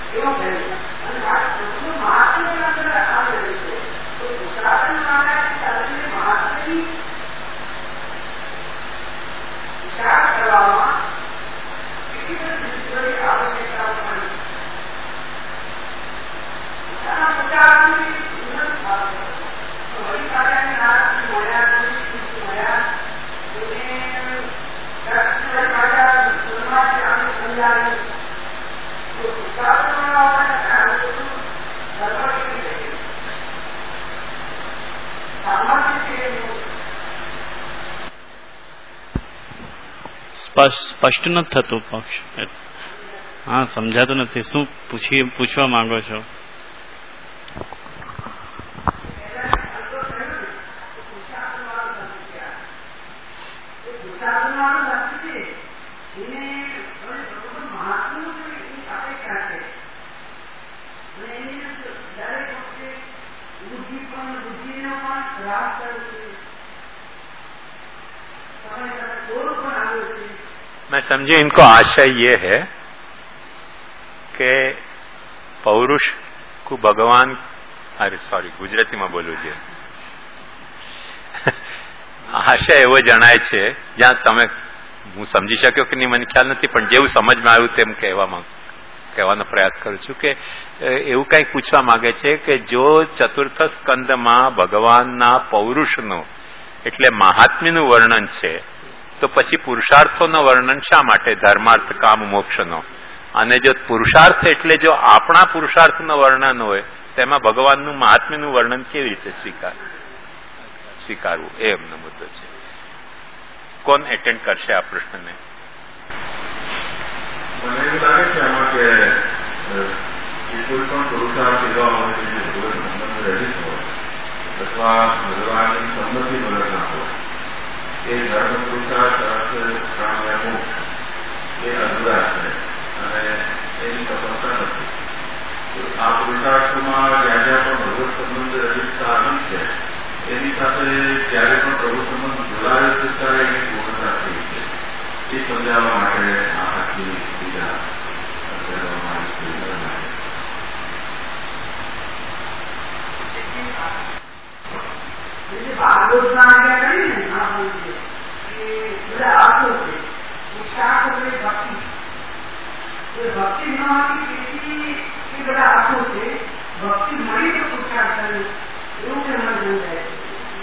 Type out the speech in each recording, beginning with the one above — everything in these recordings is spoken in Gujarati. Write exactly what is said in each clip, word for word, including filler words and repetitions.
એવું થયું અને મહાત્મ્ય અંદર આવેલું છે. તો પુરુષાર્થ મહાત્મ્યની વિચાર કરવામાં કેટલી બધી આવશ્યકતાઓ પડી. પોતાના પુરુષાર્થની ઉન્નત ભાવ વળી કાર્યને નારાયણ મળ્યા મળ્યા સ્પષ્ટ નથી થતું પક્ષ. હા, સમજાતું નથી. શું પૂછી પૂછવા માંગો છો? मैं समझे इनको आशय ये है कि पौरुष को भगवान, अरे सॉरी गुजरातीમાં બોલું છે, આશય એવો જણાય છે જ્યાં તમે, હું સમજી શક્યો કે નહીં મને ખ્યાલ નથી, પણ જેવું સમજમાં આવ્યું તેમ કહેવામાં કહેવાનો પ્રયાસ કરું છું કે એવું કંઈક પૂછવા માંગે છે કે જો ચતુર્થ સ્કંદમાં ભગવાનના પૌરુષનું એટલે મહાત્મ્યનું વર્ણન છે તો પછી પુરુષાર્થોનું વર્ણન શા માટે? ધર્માર્થ કામ મોક્ષનો. અને જો પુરુષાર્થ એટલે જો આપણા પુરુષાર્થનું વર્ણન હોય તેમાં ભગવાનનું મહાત્મ્યનું વર્ણન કેવી રીતે સ્વીકાર સ્વીકારવું એ એમનો મુદ્દો છે. કોણ એટેન્ડ કરશે આ પ્રશ્નને? મને એવું લાગે છે આમાં કે કોઈ પણ પુરુષાર્થ એવા હોય કે ભગવત સંબંધ રહિત હોય અથવા ભગવાનની સંમતિ વગર ના હોય, એ ધર્મ પુરુષાર્થ અર્થ કામ મોક્ષ એ અધૂરા છે અને એની સફળતા નથી. આ પુરુષાર્થમાં જ્યાં જ્યાં પણ ભગવત સંબંધ રહિતતા આવી છે એની સાથે જ્યારે પણ પ્રભુ સંબંધ જોડાયો છે ત્યારે એની પૂર્ણતા થઈ છે. એ સમજાવવા માટે આ આખી બીજા કરવામાં આવી છે. ભાગવતના આજ્ઞા કરી ને આ હોય છે કે બધા અર્થો છે. પુરુષાર્થ એટલે ભક્તિ, એ ભક્તિ ન હોતી તેથી એ બધા અર્થો છે. ભક્તિ મળી તો પુરુષાર્થ કર્યું એવું કે મને સમજાય છે.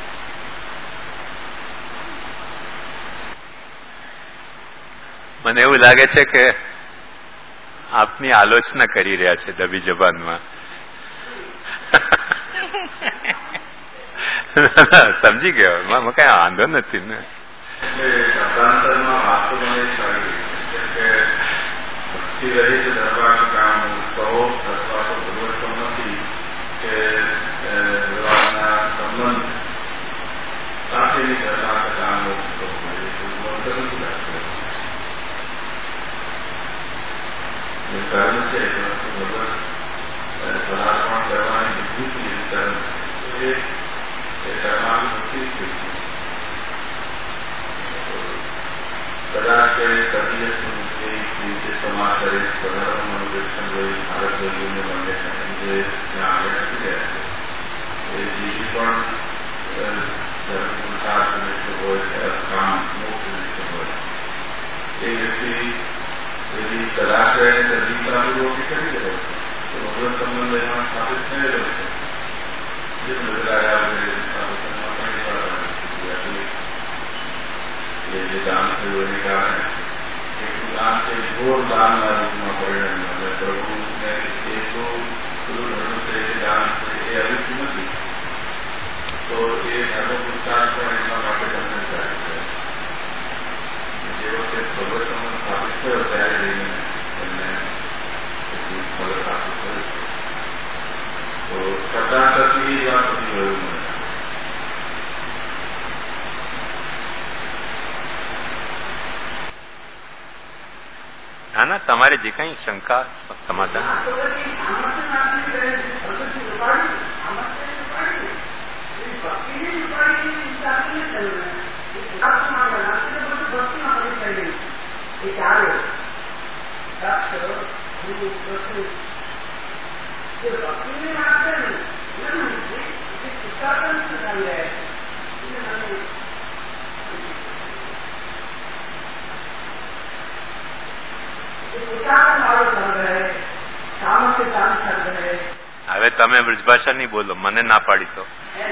મને એવું લાગે છે કે આપની આલોચના કરી રહ્યા છે દબી જબાનમાં. સમજી ગયો, એમાં કઈ વાંધો નથી ને. શબ્દાંતરમાં વાત તો મને સારી કે ભક્તિ રહિત ધર્માર્થ કામ કહો અથવા તો ભગવત સંમતિ કે ભગવાનના સંબંધ સાથેની ધર્માર્થ કામ કહો નથી લાગતો. કર્મ છે ભગવત પદાર્પણ કરવાની વિદ્યુત કર્મ એ કર્માની મુક્તિ જ થઈ છે. કદાચ કદી રીતે સમાજ કરે પદાર્થનું અનુવેક્ષણ જોઈ ભારત જોઈને બંને જે ત્યાં આગળ નથી ગયા છે એ બીજી પણ ધર્મ પુરુષાર્થ નિષ્ઠ હોય કામ મોક્ષ નિષ્ઠ હોય એ વ્યક્તિ એવી કદાચ સજીવતાપૂર્વક કરી રહ્યો છે તો ભગવત સંબંધ એમાં સ્થાપિત થયેલો છે. જે બદલાયા વગેરે સ્થાપનમાં ઘણી વાર એ જે દાન થયું એને કારણે એક દાન છે ઘોર દાનના રૂપમાં પરિણમ્યું અને પ્રભુને એ તો બધું ધર્મ છે એ દાન છે એ અવિચ્છ નથી. તો એ ધર્મ પુરુષાર્થ પણ એમના માટે બંધનકારી છે. જે વખતે ભગવત સંબંધ સ્થાપિત થયો ત્યારે રહીને એમને ફળ પ્રાપ્ત થયું છે. તો શબ્દાંતરથી એ વાત સુધી રહ્યું મને. ના ના, તમારે જે કઈ શંકા સમાધાન ભક્તિની વાત છે ને પુસ્તકાત્મક થઈ રહે પુસ્તકાત્મક વાળો ચલ રહે સામર્થ્ય ચાલુ ચલ રહે. હવે તમે બ્રજભાષા નહીં બોલો, મને ના પાડી તો.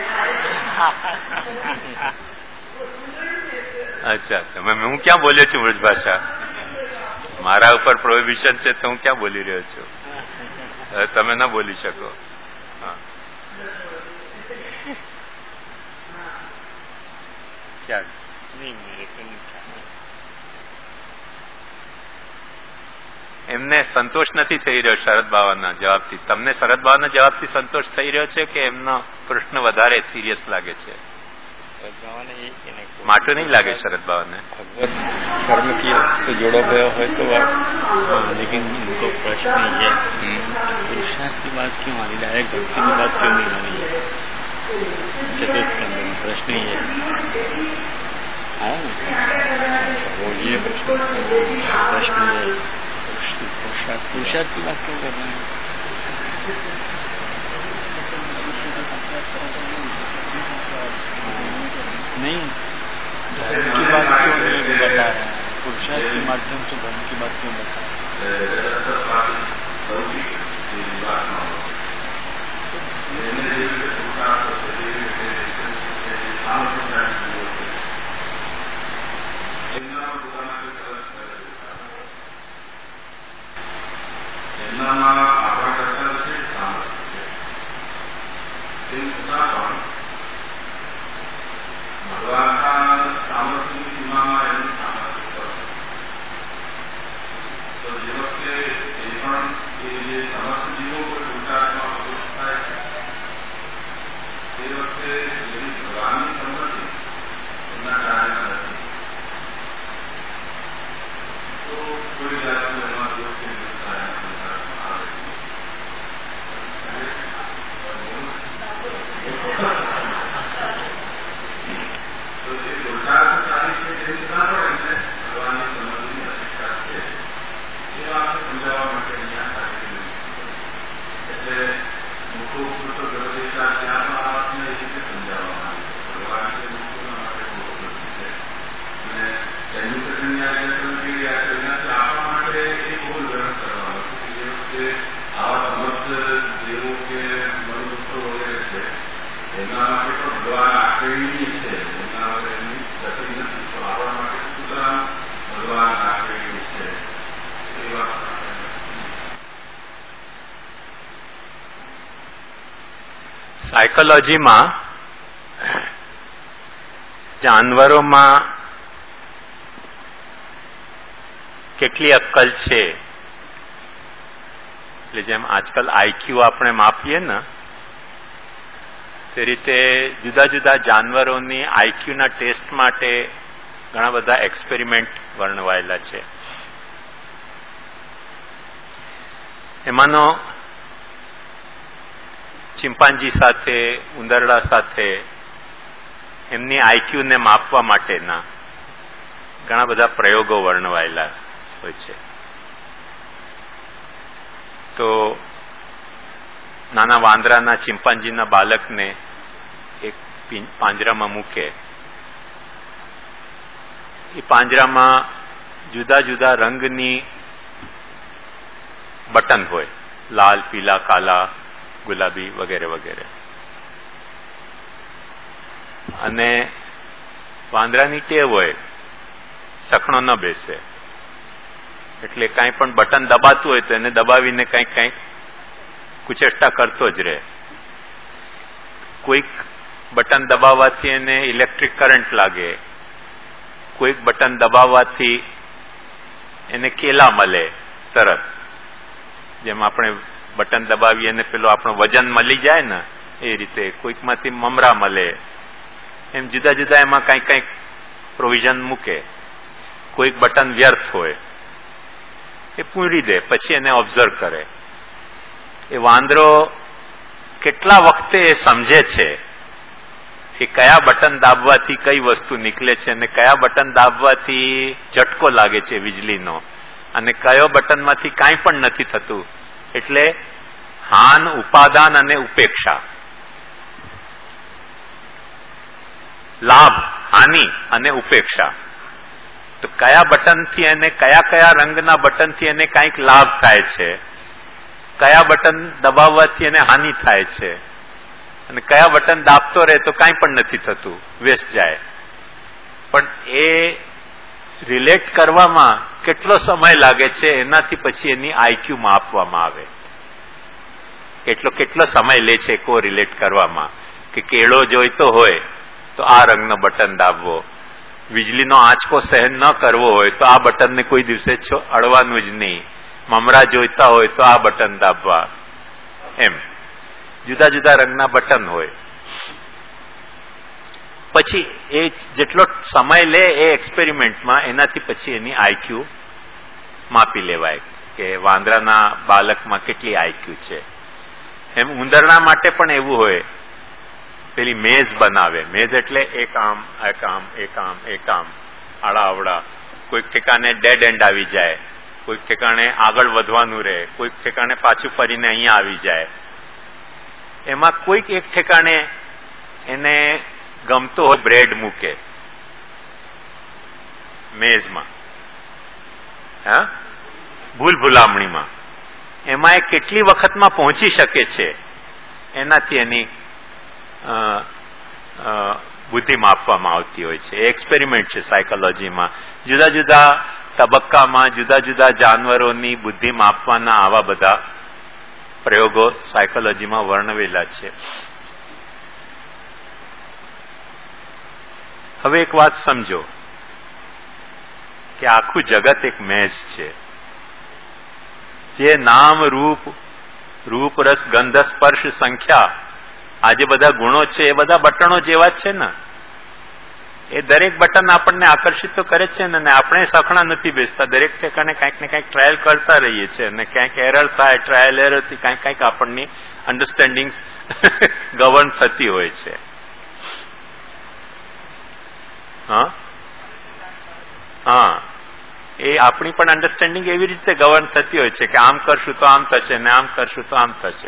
અચ્છા, તમે હું ક્યાં બોલ્યો છું બ્રજભાષા? મારા ઉપર પ્રોહિબિશન છે તો હું ક્યાં બોલી રહ્યો છું? હવે તમે ના બોલી શકો. હા, ક્યાં એમને સંતોષ નથી થઈ રહ્યો શરદ બાવાના જવાબથી. તમને શરદ બાવાના જવાબથી સંતોષ થઈ રહ્યો છે કે એમનો પ્રશ્ન વધારે સિરિયસ લાગે છે? માટું नहीं लागे शरद बाबा ने कर्म की से जोड़ा गया है तो हाँ, लेकिन उनको प्रश्न ये पुरुषार्थ की बात क्यों आ रही है, डायरेक्ट भक्ति की बात क्यों नहीं आ रही है? चतुर्थ स्कंद में प्रश्न ये आया ना, वो ये प्रश्न प्रश्न ये पुरुषार्थ पुरुषार्थ की बात क्यों कर रहे हैं? नहीं, धर्म की बात क्यों नहीं बता रहे हैं? पुरुषार्थ के माध्यम से धर्म की बात क्यों बता रहे ભગવાનના સામર્થ્યની સીમામાં એનું સામર્થ્ય તો જે વખતે એ પણ એ જે સમસ્ત જીવો કોઈ પુરુષાર્થમાં અપરોચ થાય છે તે વખતે એની ભગવાનની સંમતિ એમના કારણે નથી તો કોઈ જાતનું એમાં દોષ કે આવે તો જે પુરુષાર્થ ચાલી છે તેની ના પડે ને ભગવાનની સંમતિની અપેક્ષા છે એ વાતને સમજાવવા માટે અહીંયા સારી એટલે મુખો પુરુષો ગર્ભેશા ત્યાં પણ આ વાતને એ રીતે સમજાવવામાં આવે છે. ભગવાન જે મુખોના માટે મોટો પ્રશ્ન છે અને એમની પ્રતિની આજ્ઞા કરી રહ્યા છે એનાથી આપણા માટે એ ભૂલ ગ્રહણ કરવાનો છે કે જે વખતે આવા સમસ્ત જેવો કે મનુષ્યો વગેરે છે એમના માટે પણ ભગવાન આશ્રયની છે, એમના વગર એમની ગતિ નથી. તો આપણા માટે સુતરામ ભગવાન આશ્રયની છે એ વાત સાયકોલોજીમાં જાનવરોમાં કેટલી અક્કલ છે એટલે જેમ આજકાલ આઈક્યુ આપણે માપીએ ને તે રીતે જુદા જુદા જાનવરોની આઈક્યુના ટેસ્ટ માટે ઘણા બધા એક્સપેરિમેન્ટ વર્ણવાયેલા છે. એમાંનો ચિમ્પાન્જી સાથે, ઉંદરડા સાથે એમની આઈક્યુને માપવા માટેના ઘણા બધા પ્રયોગો વર્ણવાયેલા હોય છે. તો નાના વાંદરાના ચિમ્પાન્જીના બાળકને એક પાંજરામાં મૂકે, એ પાંજરામાં જુદા જુદા રંગની બટન હોય, લાલ, પીલા, કાલા, ગુલાબી વગેરે વગેરે. અને વાંદરાની ટેવ હોય સખણો ન બેસે એટલે કાંઈ પણ બટન દબાતું હોય તો એને દબાવીને કંઈક કંઈક કુચેષ્ટા કરતો જ રહે. કોઈક બટન દબાવવાથી એને ઇલેક્ટ્રિક કરંટ લાગે, કોઈક બટન દબાવવાથી એને કેલા મળે તરત, જેમ આપણે બટન દબાવીએ અને પેલો આપણો વજન મળી જાય ને એ રીતે, કોઈકમાંથી મમરા મળે, એમ જુદા જુદા એમાં કંઈક કંઈક પ્રોવિઝન મૂકે. કોઈક બટન વ્યર્થ હોય એ પૂરી દે, પછી એને ઓબ્ઝર્વ કરે. એ વાંદરો કેટલા વખતે એ સમજે છે કે કયા બટન દાબવાથી કઈ વસ્તુ નીકળે છે અને કયા બટન દાબવાથી ઝટકો લાગે છે વીજળીનો અને કયો બટનમાંથી કાંઈ પણ નથી થતું. એટલે સ્થાન, ઉપાદાન અને ઉપેક્ષા. લાભ, હાનિ અને ઉપેક્ષા. તો કયા બટનથી એને, કયા કયા રંગના બટનથી એને કંઈક લાભ થાય છે, કયા બટન દબાવવાથી એને હાનિ થાય છે, અને કયા બટન દાબતો રહે તો કાંઈ પણ નથી થતું, વેસ્ટ જાય. પણ એ રિલેટ કરવામાં કેટલો સમય લાગે છે એનાથી પછી એની આઈક્યુ માપવામાં આવે. કેટલો કેટલો સમય લે છે કો રિલેટ કરવામાં. કે કેળો જોઈતો હોય તો આ રંગનો બટન દાબવો, વીજળીનો આંચકો સહન ન કરવો હોય તો આ બટનને કોઈ દિવસે અડવાનું જ નહીં, મમરા જોઈતા હોય તો આ બટન દાબવા, એમ જુદા જુદા રંગના બટન હોય. પછી એ જેટલો સમય લે એ એક્સપેરિમેન્ટમાં, એનાથી પછી એની આઈક્યુ માપી લેવાય કે વાંદરાના બાળકમાં કેટલી આઈક્યુ છે. એમ ઉંદરના માટે પણ એવું હોય. પેલી મેઝ બનાવે, મેઝ એટલે એક આમ એક આમ એક આમ એક આમ આડા અવડા, કોઈક ઠેકાણે ડેડ એન્ડ આવી જાય, કોઈક ઠેકાણે આગળ વધવાનું રહે, કોઈક ઠેકાણે પાછું ફરીને અહીંયા આવી જાય. એમાં કોઈક એક ઠેકાણે એને ગમતો હોય બ્રેડ મૂકે મેઝમાં, હા, ભૂલ ભૂલામણીમાં. એમાં એ કેટલી વખતમાં પહોંચી શકે છે એનાથી એની બુદ્ધિ માપવામાં આવતી હોય છે. એક્સપેરિમેન્ટ છે સાયકોલોજીમાં. જુદા જુદા તબક્કામાં જુદા જુદા જાનવરોની બુદ્ધિ માપવાના આવા બધા પ્રયોગો સાયકોલોજીમાં વર્ણવેલા છે. હવે એક વાત સમજો કે આખું જગત એક મેઝ છે. જે નામ રૂપ રૂપ રસ ગંધ સ્પર્શ સંખ્યા, આ જે બધા ગુણો છે એ બધા બટનો જેવા જ છે ને. એ દરેક બટન આપણને આકર્ષિત તો કરે છે ને, આપણે સખણા નથી બેસતા. દરેક ઠેકાણે કંઈક ને કંઈક ટ્રાયલ કરતા રહીએ છીએ, અને ક્યાંક એરર થાય, ટ્રાયલ એરરથી કંઈક કંઈક આપણની અન્ડરસ્ટેન્ડિંગ ગવર્ન થતી હોય છે. હા હા એ આપણી પણ અન્ડરસ્ટેન્ડિંગ એવી રીતે ગવર્ન થતી હોય છે કે આમ કરશું તો આમ થશે, ને આમ કરશું તો આમ થશે.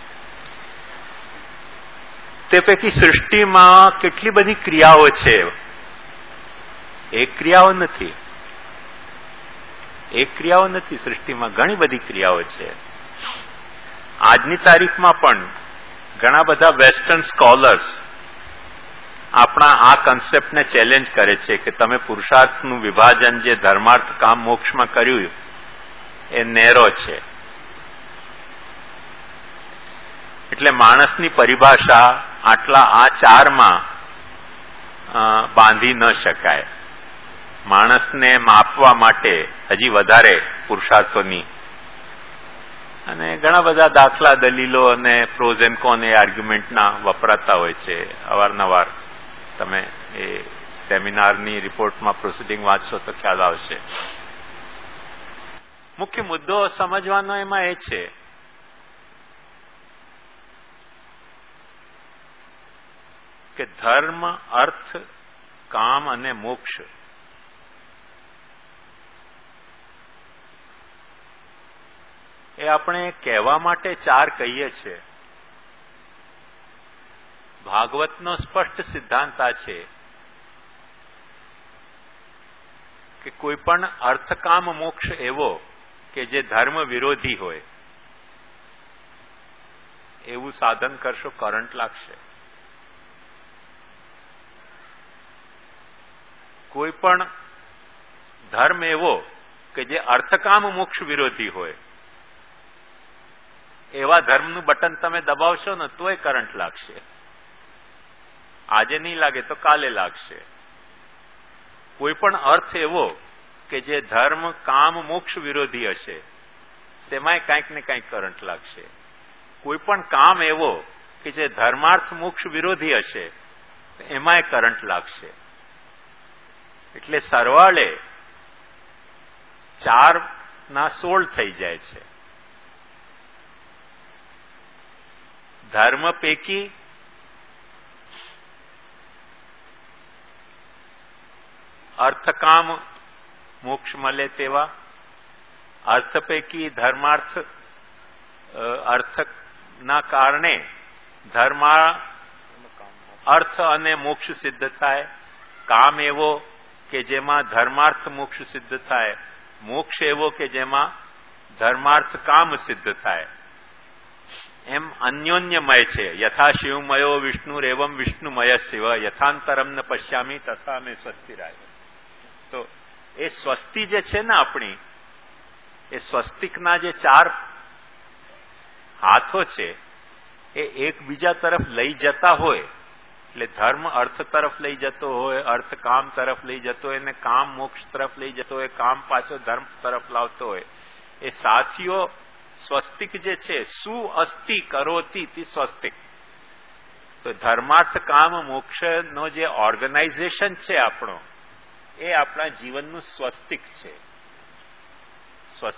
તે પૈકી સૃષ્ટિમાં કેટલી બધી ક્રિયાઓ છે. એક ક્રિયાઓ નથી, એક ક્રિયાઓ નથી સૃષ્ટિમાં, ઘણી બધી ક્રિયાઓ છે. આજની તારીખમાં પણ ઘણા બધા વેસ્ટર્ન સ્કોલર્સ આપણા આ કન્સેપ્ટને ચેલેન્જ કરે છે કે તમે પુરુષાર્થનું વિભાજન જે ધર્માર્થ કામ મોક્ષમાં કર્યું એ નેરો છે. એટલે માણસની પરિભાષા આટલા આ ચારમાં બાંધી ન શકાય. માણસને માપવા માટે હજી વધારે પુરુષાર્થોની, અને ઘણા બધા દાખલા, દલીલો અને પ્રોઝ એન્ડ કોન એ આર્ગ્યુમેન્ટના વપરાતા હોય છે અવારનવાર. તમે એ સેમિનારની રિપોર્ટમાં પ્રોસિડિંગ વાંચશો તો ખ્યાલ આવશે. મુખ્ય મુદ્દો સમજવાનો એમાં એ છે કે ધર્મ, અર્થ, કામ અને મોક્ષ એ આપણે કહેવા માટે ચાર કહીએ છીએ. ભાગવતનો સ્પષ્ટ સિદ્ધાંત આ છે કે કોઈ પણ અર્થકામ મોક્ષ એવો કે જે ધર્મ વિરોધી હોય એવું સાધન કરશો કરંટ લાગશે. કોઈ પણ ધર્મ એવો કે જે અર્થકામ મોક્ષ વિરોધી હોય એવા ધર્મનું બટન તમે દબાવશો ને તોય કરંટ લાગશે. આજે નહીં લાગે તો કાલે લાગશે. કોઈ પણ અર્થ એવો કે જે ધર્મ, કામ, મોક્ષ વિરોધી હશે તેમાંય કંઈક ને કંઈક કરંટ લાગશે. કોઈ પણ કામ એવો કે જે ધર્માર્થ, મોક્ષ વિરોધી હશે એમાંય કરંટ લાગશે. એટલે સરવાળે ચાર ના સોળ થઈ જાય છે. ધર્મ પૈકી અર્થકામ મોક્ષ મળે તેવા, અર્થ પૈકી ધર્માર્થ અર્થ ના કારણે ધર્મા અર્થ અને મોક્ષ સિદ્ધ થાય, કામ એવો કે જેમાં ધર્માર્થ મોક્ષ સિદ્ધ થાય, મોક્ષ એવો કે જેમાં ધર્માર્થ કામ સિદ્ધ થાય. એમ અન્યોન્યમય છે. યથા શિવમયો વિષ્ણુ એવમ વિષ્ણુમય શિવ યથાંતરમ ન પશ્યામી તથા મેં સ્વસ્તિરાય. તો એ સ્વસ્તિ જે છે ને આપણી, એ સ્વસ્તિકના જે ચાર હાથો છે એ એકબીજા તરફ લઈ જતા હોય, એટલે ધર્મ અર્થ તરફ લઈ જતો હોય, અર્થ કામ તરફ લઈ જતો હોય, અને કામ મોક્ષ તરફ લઈ જતો હોય, કામ પાછો ધર્મ તરફ લાવતો હોય. એ સાથીઓ સ્વસ્તિક જે છે, સુ અસ્તિ કરોતી તી સ્વસ્તિક. તો ધર્માર્થ કામ મોક્ષનો જે ઓર્ગેનાઇઝેશન છે આપણો, એ આપણા જીવનનું સ્વસ્તિક છે.